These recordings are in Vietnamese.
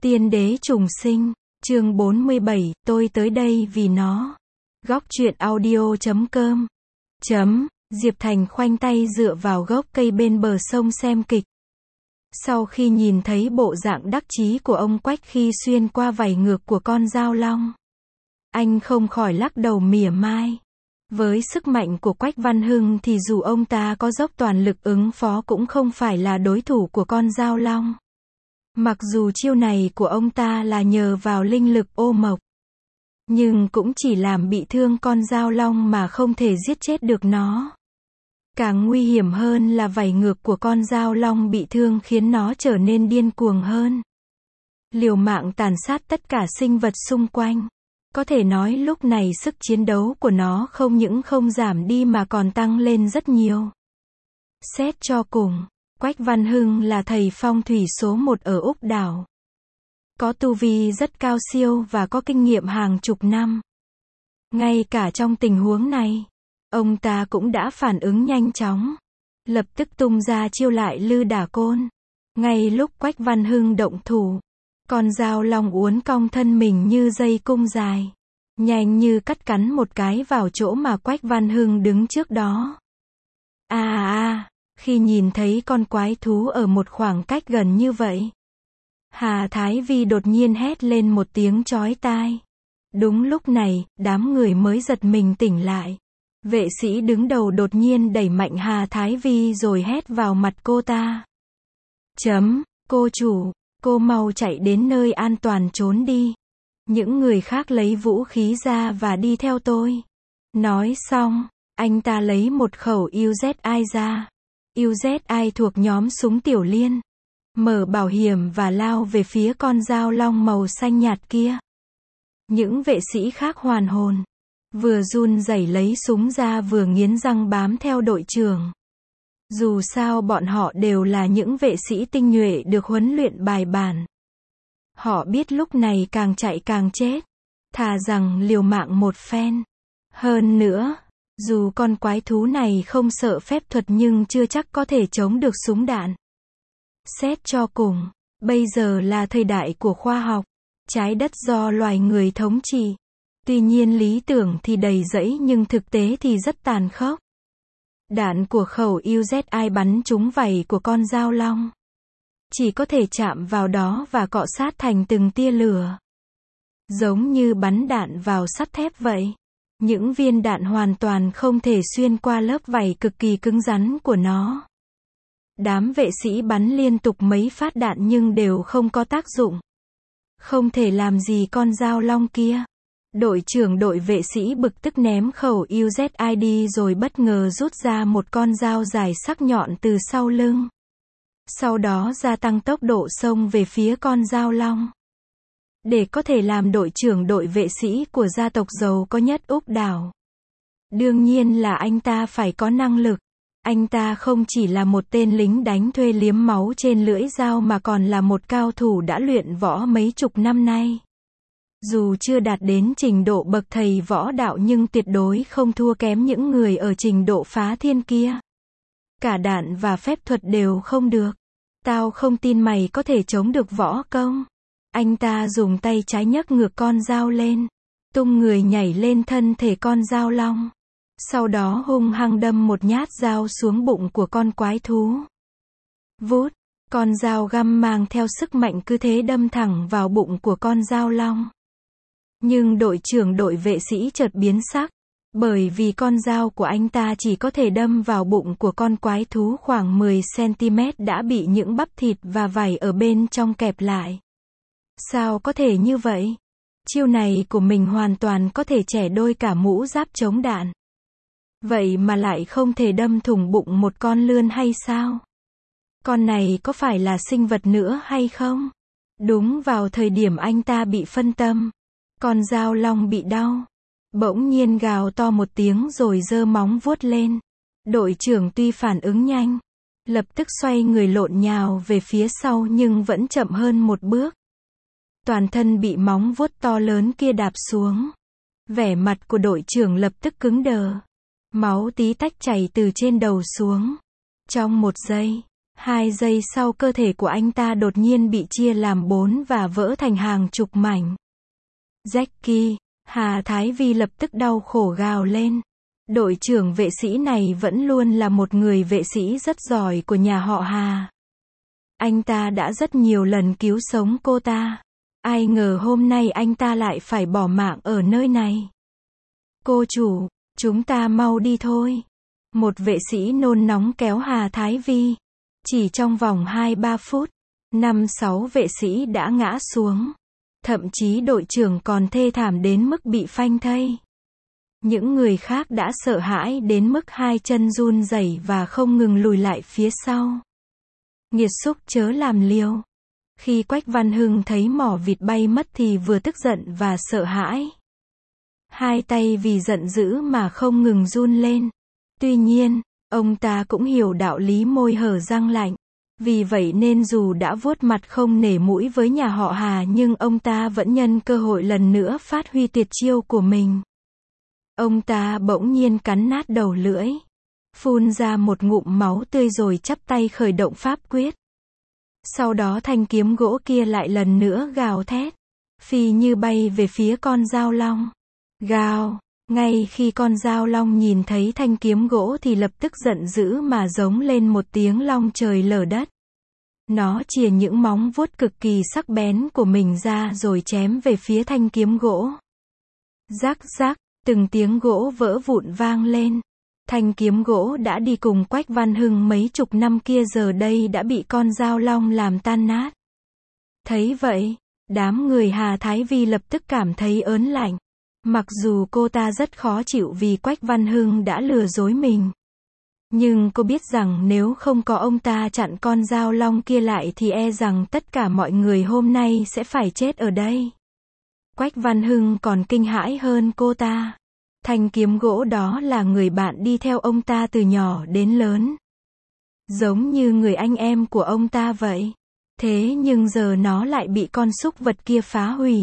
Tiên đế trùng sinh, chương 47, tôi tới đây vì nó. Góc truyện audio.com. Diệp Thành khoanh tay dựa vào gốc cây bên bờ sông xem kịch. Sau khi nhìn thấy bộ dạng đắc chí của ông Quách khi xuyên qua vảy ngược của con dao long, anh không khỏi lắc đầu mỉa mai. Với sức mạnh của Quách Văn Hưng thì dù ông ta có dốc toàn lực ứng phó cũng không phải là đối thủ của con dao long. Mặc dù chiêu này của ông ta là nhờ vào linh lực ô mộc, nhưng cũng chỉ làm bị thương con dao long mà không thể giết chết được nó. Càng nguy hiểm hơn là vảy ngược của con dao long bị thương khiến nó trở nên điên cuồng hơn, liều mạng tàn sát tất cả sinh vật xung quanh. Có thể nói lúc này sức chiến đấu của nó không những không giảm đi mà còn tăng lên rất nhiều. Xét cho cùng, Quách Văn Hưng là thầy phong thủy số 1 ở Úc Đảo. Có tu vi rất cao siêu và có kinh nghiệm hàng chục năm. Ngay cả trong tình huống này, ông ta cũng đã phản ứng nhanh chóng, lập tức tung ra chiêu lại lư đả côn. Ngay lúc Quách Văn Hưng động thủ, con dao long uốn cong thân mình như dây cung dài, nhanh như cắt cắn một cái vào chỗ mà Quách Văn Hưng đứng trước đó. Khi nhìn thấy con quái thú ở một khoảng cách gần như vậy, Hà Thái Vi đột nhiên hét lên một tiếng chói tai. Đúng lúc này, đám người mới giật mình tỉnh lại. Vệ sĩ đứng đầu đột nhiên đẩy mạnh Hà Thái Vi rồi hét vào mặt cô ta. Cô chủ, cô mau chạy đến nơi an toàn trốn đi. Những người khác lấy vũ khí ra và đi theo tôi. Nói xong, anh ta lấy một khẩu UZI ra. UZI thuộc nhóm súng tiểu liên. Mở bảo hiểm và lao về phía con dao long màu xanh nhạt kia. Những vệ sĩ khác hoàn hồn, vừa run rẩy lấy súng ra vừa nghiến răng bám theo đội trưởng. Dù sao bọn họ đều là những vệ sĩ tinh nhuệ được huấn luyện bài bản. Họ biết lúc này càng chạy càng chết, thà rằng liều mạng một phen. Hơn nữa, dù con quái thú này không sợ phép thuật nhưng chưa chắc có thể chống được súng đạn. Xét cho cùng, bây giờ là thời đại của khoa học, trái đất do loài người thống trị. Tuy nhiên lý tưởng thì đầy rẫy nhưng thực tế thì rất tàn khốc. Đạn của khẩu UZI bắn trúng vảy của con dao long, chỉ có thể chạm vào đó và cọ sát thành từng tia lửa. Giống như bắn đạn vào sắt thép vậy. Những viên đạn hoàn toàn không thể xuyên qua lớp vảy cực kỳ cứng rắn của nó. Đám vệ sĩ bắn liên tục mấy phát đạn nhưng đều không có tác dụng. Không thể làm gì con dao long kia. Đội trưởng đội vệ sĩ bực tức ném khẩu UZI đi rồi bất ngờ rút ra một con dao dài sắc nhọn từ sau lưng. Sau đó gia tăng tốc độ xông về phía con dao long. Để có thể làm đội trưởng đội vệ sĩ của gia tộc giàu có nhất Úc Đảo, đương nhiên là anh ta phải có năng lực. Anh ta không chỉ là một tên lính đánh thuê liếm máu trên lưỡi dao mà còn là một cao thủ đã luyện võ mấy chục năm nay. Dù chưa đạt đến trình độ bậc thầy võ đạo nhưng tuyệt đối không thua kém những người ở trình độ phá thiên kia. Cả đạn và phép thuật đều không được. Tao không tin mày có thể chống được võ công. Anh ta dùng tay trái nhấc ngược con dao lên, tung người nhảy lên thân thể con dao long. Sau đó hung hăng đâm một nhát dao xuống bụng của con quái thú. Vút, con dao găm mang theo sức mạnh cứ thế đâm thẳng vào bụng của con dao long. Nhưng đội trưởng đội vệ sĩ chợt biến sắc, bởi vì con dao của anh ta chỉ có thể đâm vào bụng của con quái thú khoảng 10 cm đã bị những bắp thịt và vảy ở bên trong kẹp lại. Sao có thể như vậy? Chiêu này của mình hoàn toàn có thể chẻ đôi cả mũ giáp chống đạn. Vậy mà lại không thể đâm thủng bụng một con lươn hay sao? Con này có phải là sinh vật nữa hay không? Đúng vào thời điểm anh ta bị phân tâm, con dao long bị đau, bỗng nhiên gào to một tiếng rồi giơ móng vuốt lên. Đội trưởng tuy phản ứng nhanh, lập tức xoay người lộn nhào về phía sau nhưng vẫn chậm hơn một bước. Toàn thân bị móng vuốt to lớn kia đạp xuống. Vẻ mặt của đội trưởng lập tức cứng đờ. Máu tí tách chảy từ trên đầu xuống. Trong một giây, 2 giây sau cơ thể của anh ta đột nhiên bị chia làm 4 và vỡ thành hàng chục mảnh. Jackie, Hà Thái Vi lập tức đau khổ gào lên. Đội trưởng vệ sĩ này vẫn luôn là một người vệ sĩ rất giỏi của nhà họ Hà. Anh ta đã rất nhiều lần cứu sống cô ta. Ai ngờ hôm nay anh ta lại phải bỏ mạng ở nơi này. Cô chủ, chúng ta mau đi thôi. Một vệ sĩ nôn nóng kéo Hà Thái Vi. Chỉ trong vòng 2-3 phút, 5-6 vệ sĩ đã ngã xuống. Thậm chí đội trưởng còn thê thảm đến mức bị phanh thây. Những người khác đã sợ hãi đến mức 2 chân run rẩy và không ngừng lùi lại phía sau. Nghiệt xúc chớ làm liều. Khi Quách Văn Hưng thấy mỏ vịt bay mất thì vừa tức giận và sợ hãi. 2 tay vì giận dữ mà không ngừng run lên. Tuy nhiên, ông ta cũng hiểu đạo lý môi hở răng lạnh. Vì vậy nên dù đã vuốt mặt không nể mũi với nhà họ Hà nhưng ông ta vẫn nhân cơ hội lần nữa phát huy tuyệt chiêu của mình. Ông ta bỗng nhiên cắn nát đầu lưỡi, phun ra một ngụm máu tươi rồi chắp tay khởi động pháp quyết. Sau đó thanh kiếm gỗ kia lại lần nữa gào thét, phi như bay về phía con dao long. Gào, ngay khi con dao long nhìn thấy thanh kiếm gỗ thì lập tức giận dữ mà giống lên một tiếng long trời lở đất. Nó chìa những móng vuốt cực kỳ sắc bén của mình ra rồi chém về phía thanh kiếm gỗ. Rắc rắc, từng tiếng gỗ vỡ vụn vang lên. Thanh kiếm gỗ đã đi cùng Quách Văn Hưng mấy chục năm kia giờ đây đã bị con dao long làm tan nát. Thấy vậy, đám người Hà Thái Vi lập tức cảm thấy ớn lạnh. Mặc dù cô ta rất khó chịu vì Quách Văn Hưng đã lừa dối mình. Nhưng cô biết rằng nếu không có ông ta chặn con dao long kia lại thì e rằng tất cả mọi người hôm nay sẽ phải chết ở đây. Quách Văn Hưng còn kinh hãi hơn cô ta. Thanh kiếm gỗ đó là người bạn đi theo ông ta từ nhỏ đến lớn. Giống như người anh em của ông ta vậy. Thế nhưng giờ nó lại bị con súc vật kia phá hủy.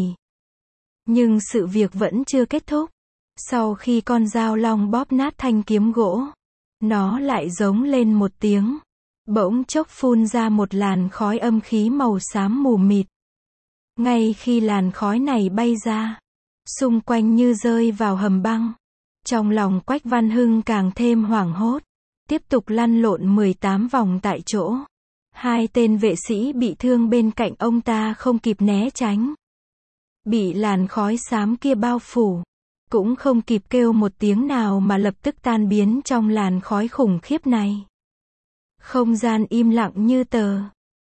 Nhưng sự việc vẫn chưa kết thúc. Sau khi con dao long bóp nát thanh kiếm gỗ, nó lại giống lên một tiếng. Bỗng chốc phun ra một làn khói âm khí màu xám mù mịt. Ngay khi làn khói này bay ra, xung quanh như rơi vào hầm băng. Trong lòng Quách Văn Hưng càng thêm hoảng hốt. Tiếp tục lăn lộn 18 vòng tại chỗ. 2 tên vệ sĩ bị thương bên cạnh ông ta không kịp né tránh. Bị làn khói xám kia bao phủ. Cũng không kịp kêu một tiếng nào mà lập tức tan biến trong làn khói khủng khiếp này. Không gian im lặng như tờ.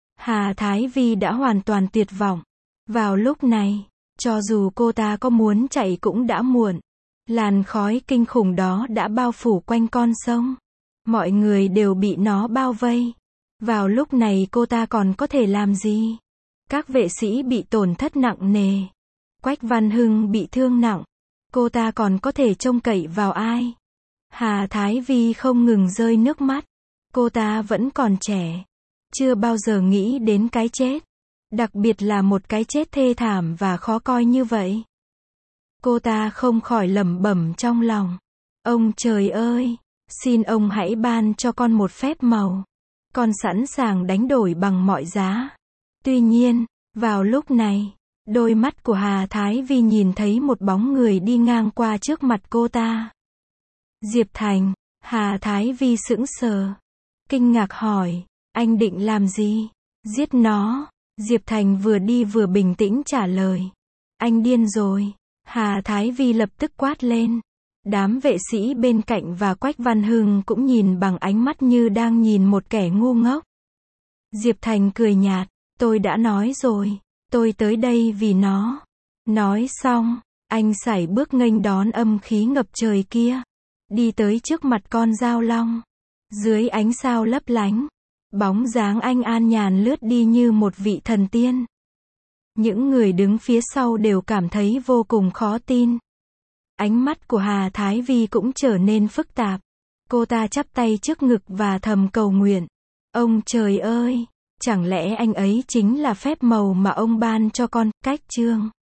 Hà Thái Vi đã hoàn toàn tuyệt vọng. Vào lúc này, cho dù cô ta có muốn chạy cũng đã muộn. Làn khói kinh khủng đó đã bao phủ quanh con sông. Mọi người đều bị nó bao vây. Vào lúc này cô ta còn có thể làm gì? Các vệ sĩ bị tổn thất nặng nề. Quách Văn Hưng bị thương nặng. Cô ta còn có thể trông cậy vào ai? Hà Thái Vi không ngừng rơi nước mắt. Cô ta vẫn còn trẻ. Chưa bao giờ nghĩ đến cái chết. Đặc biệt là một cái chết thê thảm và khó coi như vậy. Cô ta không khỏi lẩm bẩm trong lòng. Ông trời ơi! Xin ông hãy ban cho con một phép màu. Con sẵn sàng đánh đổi bằng mọi giá. Tuy nhiên, vào lúc này, đôi mắt của Hà Thái Vi nhìn thấy một bóng người đi ngang qua trước mặt cô ta. Diệp Thành. Hà Thái Vi sững sờ. Kinh ngạc hỏi, anh định làm gì? Giết nó. Diệp Thành vừa đi vừa bình tĩnh trả lời. Anh điên rồi. Hà Thái Vi lập tức quát lên. Đám vệ sĩ bên cạnh và Quách Văn Hưng cũng nhìn bằng ánh mắt như đang nhìn một kẻ ngu ngốc. Diệp Thành cười nhạt, tôi đã nói rồi, tôi tới đây vì nó. Nói xong, anh sải bước nghênh đón âm khí ngập trời kia. Đi tới trước mặt con dao long. Dưới ánh sao lấp lánh, bóng dáng anh an nhàn lướt đi như một vị thần tiên. Những người đứng phía sau đều cảm thấy vô cùng khó tin. Ánh mắt của Hà Thái Vi cũng trở nên phức tạp. Cô ta chắp tay trước ngực và thầm cầu nguyện. Ông trời ơi! Chẳng lẽ anh ấy chính là phép màu mà ông ban cho con? Cách chương